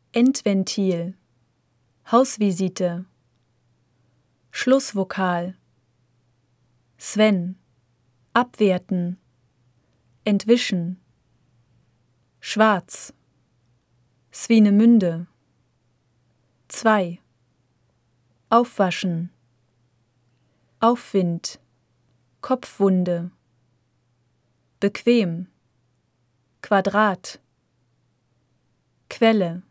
Endventil, Hausvisite, Schlussvokal, Sven, abwerten, entwischen, schwarz, Swinemünde, 2, aufwaschen, Aufwind, Kopfwunde, bequem, Quadrat, Quelle,